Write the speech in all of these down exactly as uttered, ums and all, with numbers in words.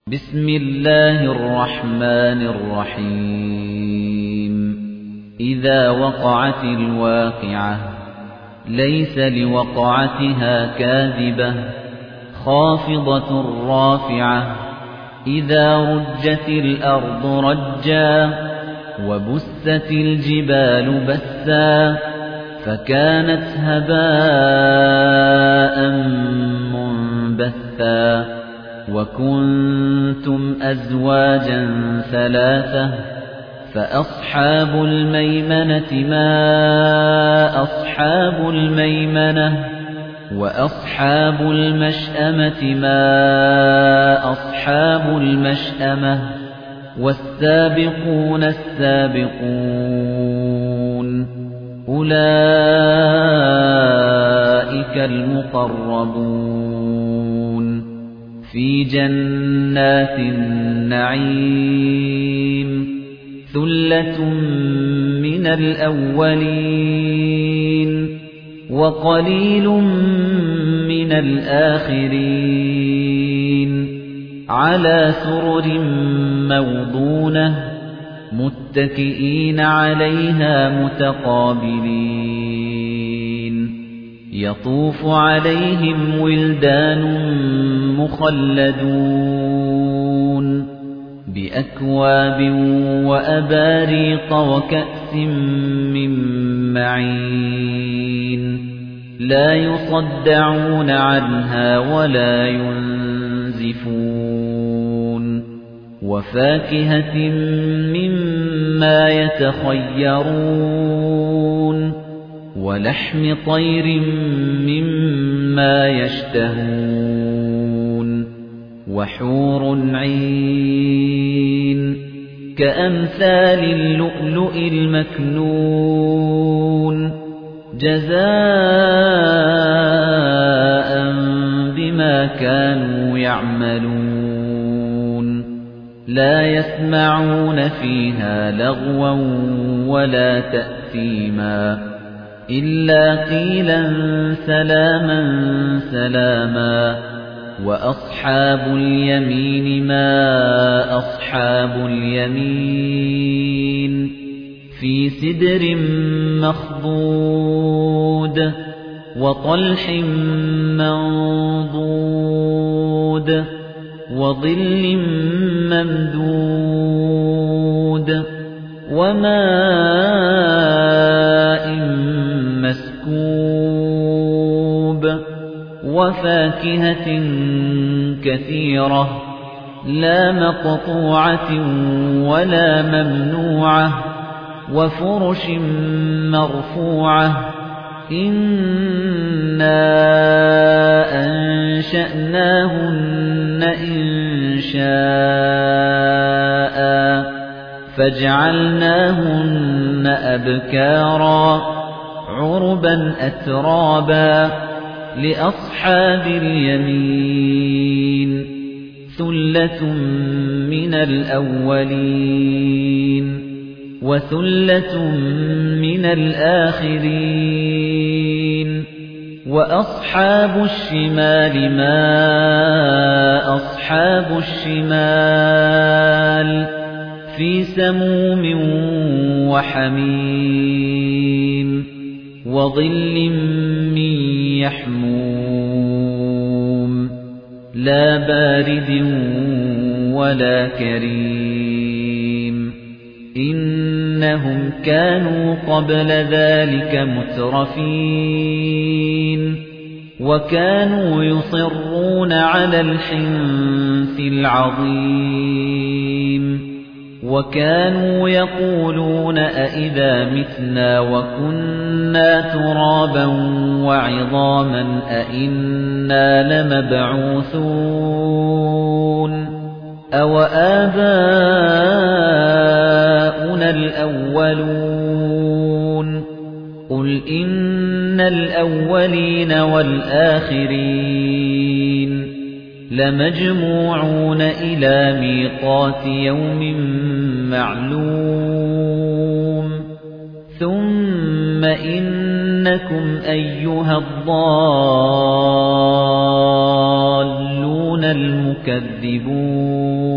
بسم الله الرحمن الرحيم إذا وقعت الواقعة ليس لوقعتها كاذبة خافضة رافعة إذا رجت الأرض رجا وبست الجبال بسا فكانت هباء منبثا وكنتم أزواجا ثلاثة فأصحاب الميمنة ما أصحاب الميمنة وأصحاب المشأمة ما أصحاب المشأمة والسابقون السابقون أولئك المقربون في جنات النعيم ثلة من الأولين وقليل من الآخرين على سرر موضونة متكئين عليها متقابلين يطوف عليهم ولدان مخلدون بأكواب وأباريق وكأس من معين لا يصدعون عنها ولا ينزفون وفاكهة مما يتخيرون ولحم طير مما يشتهون وحور عين كأمثال اللؤلؤ المكنون جزاء بما كانوا يعملون لا يسمعون فيها لغوا ولا تأثيما إلا قيلا سلاما سلاما وأصحاب اليمين ما أصحاب اليمين في سدر مخضود وطلح منضود وظل ممدود وماء مسكوب وفاكهة كثيرة لا مقطوعة ولا ممنوعة وفرش مرفوعة إنا أنشأناهن إنشاء فجعلناهن أبكارا عربا أترابا لأصحاب اليمين ثلة من الأولين وثلة من الآخرين وأصحاب الشمال ما أصحاب الشمال في سموم وحميم وظل من يحموم لا بارد ولا كريم إنهم كانوا قبل ذلك مترفين وكانوا يصرون على الحنث العظيم وكانوا يقولون أئذا متنا وكنا ترابا وعظاما أئنا لمبعوثون أو آباؤنا الأولون قل إن الأولين والآخرين لمجموعون إلى ميقات يوم معلوم ثم إنكم أيها الضالون المكذبون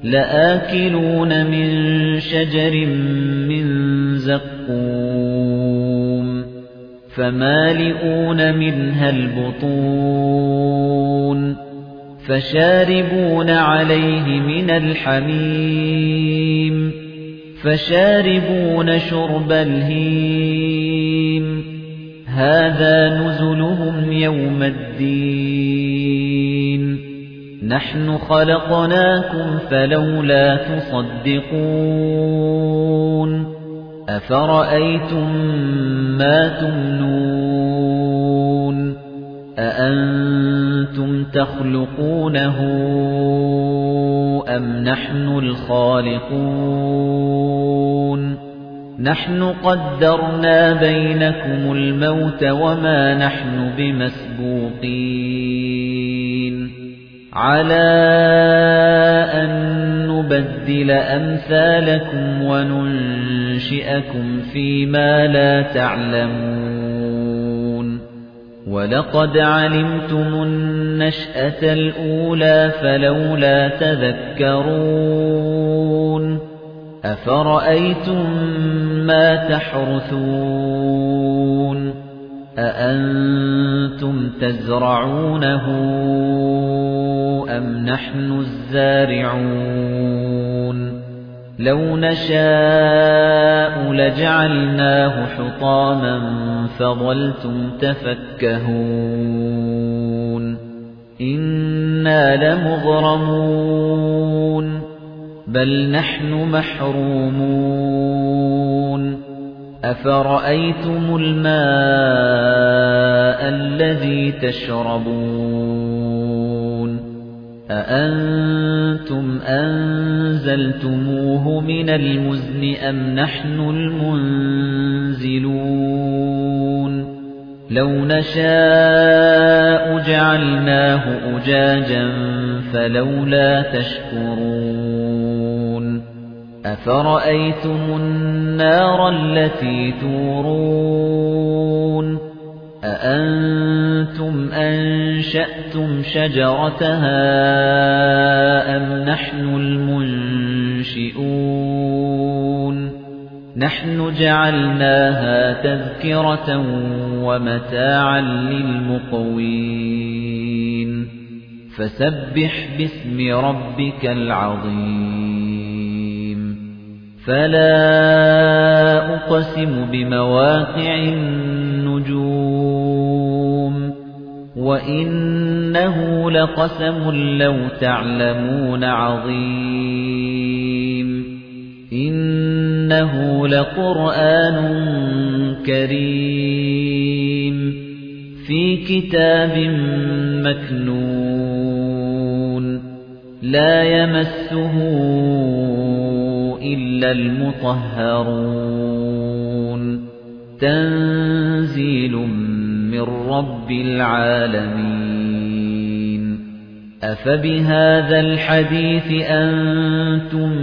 لآكلون من شجر من زقوم فمالئون منها البطون فشاربون عليه من الحميم فشاربون شرب الهيم هذا نزلهم يوم الدين نحن خلقناكم فلولا تصدقون أفرأيتم ما تمنون أأنتم تخلقونه أم نحن الخالقون نحن قدرنا بينكم الموت وما نحن بمسبوقين على أن نبدل أمثالكم وننشئكم فيما لا تعلمون وَلَقَدْ عَلِمْتُمُ النَّشْأَةَ الْأُولَى فَلَوْلَا تَذَكَّرُونَ أَفَرَأَيْتُم مَّا تَحْرُثُونَ أَأَنتُمْ تَزْرَعُونَهُ أَمْ نَحْنُ الزَّارِعُونَ لَوْ نَشَاءُ لَجَعَلْنَاهُ حُطَامًا فَظَلْتُمْ تَفَكَّهُونَ إِنَّا لَمُغْرَمُونَ بَلْ نَحْنُ مَحْرُومُونَ أَفَرَأَيْتُمُ الْمَاءَ الَّذِي تَشْرَبُونَ أَأَنتُمْ أَنزَلْتُمُوهُ مِنَ الْمُزْنِ أَمْ نَحْنُ الْمُنزِلُونَ لَوْ نَشَاءُ جَعَلْنَاهُ أُجَاجًا فَلَوْلَا تَشْكُرُونَ أَفَرَأَيْتُمُ النَّارَ الَّتِي تُورُونَ أَأَنتُمْ أَنشَأْتُمْ شَجَرَتَهَا أَمْ نَحْنُ الْمُنشِئُونَ نَحْنُ جَعَلْنَاهَا تَذْكِرَةً وَمَتَاعًا لِلْمُقْوِينَ فَسَبِّحْ بِاسْمِ رَبِّكَ الْعَظِيمِ فَلَا أُقْسِمُ بِمَوَاقِعِ النُّجُومِ وَإِنَّهُ لَقَسَمٌ لَّوْ تَعْلَمُونَ عَظِيمٌ إِنَّهُ لَقُرْآنٌ كَرِيمٌ فِي كِتَابٍ مَّكْنُونٍ لَّا يَمَسُّهُ إِلَّا الْمُطَهَّرُونَ تَنزِيلٌ مِّن رَّبِّ الْعَالَمِينَ أَفَبِهَذَا الْحَدِيثِ أَنتُم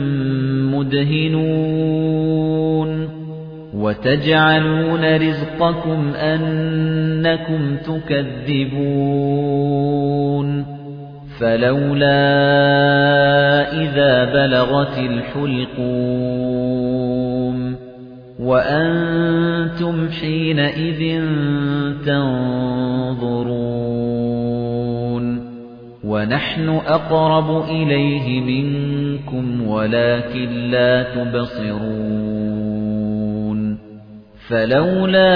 مُّدْهِنُونَ وَتَجْعَلُونَ رِزْقَكُمْ أَنَّكُمْ تُكَذِّبُونَ فَلَوْلَا إِذَا بَلَغَتِ الْحُلْقُومَ وَأَنتُمْ حِينَئِذٍ تَنظُرُونَ وَنَحْنُ أَقْرَبُ إِلَيْهِ مِنكُمْ وَلَكِن لَّا تُبْصِرُونَ فَلَوْلَا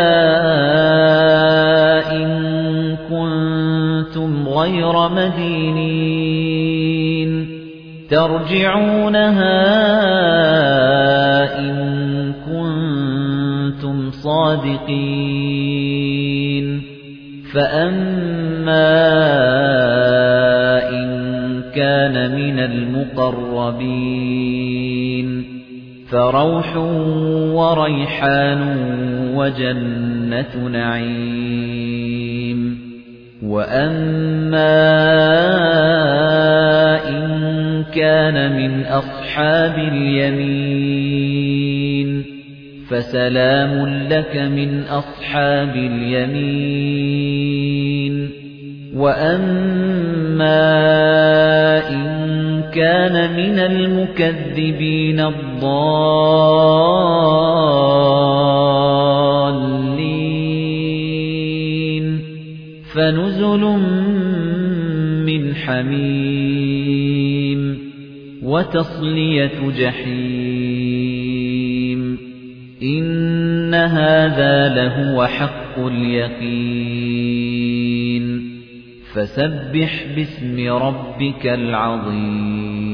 إِن كُنتُمْ غَيْرَ مَدِينِينَ تَرْجِعُونَهَا إِن كُنتُمْ صَادِقِينَ فَأَمَّا إِن كَانَ مِنَ الْمُقَرَّبِينَ فَرَوْحٌ وَرَيْحَانٌ وَجَنَّةُ نَعِيمٍ وَأَمَّا إِن كَانَ مِنْ أَصْحَابِ الْيَمِينِ فَسَلَامٌ لَّكَ مِنْ أَصْحَابِ الْيَمِينِ وَأَمَّا إِن كَانَ مِنَ الْمُكَذِّبِينَ الضَّالِّينَ فَنُزُلٌ مِّنْ حَمِيمٍ وَتَصْلِيَةُ جَحِيمٍ إِنَّ هَذَا لَهُوَ حَقُّ الْيَقِينِ فَسَبِّحْ بِاسْمِ رَبِّكَ الْعَظِيمِ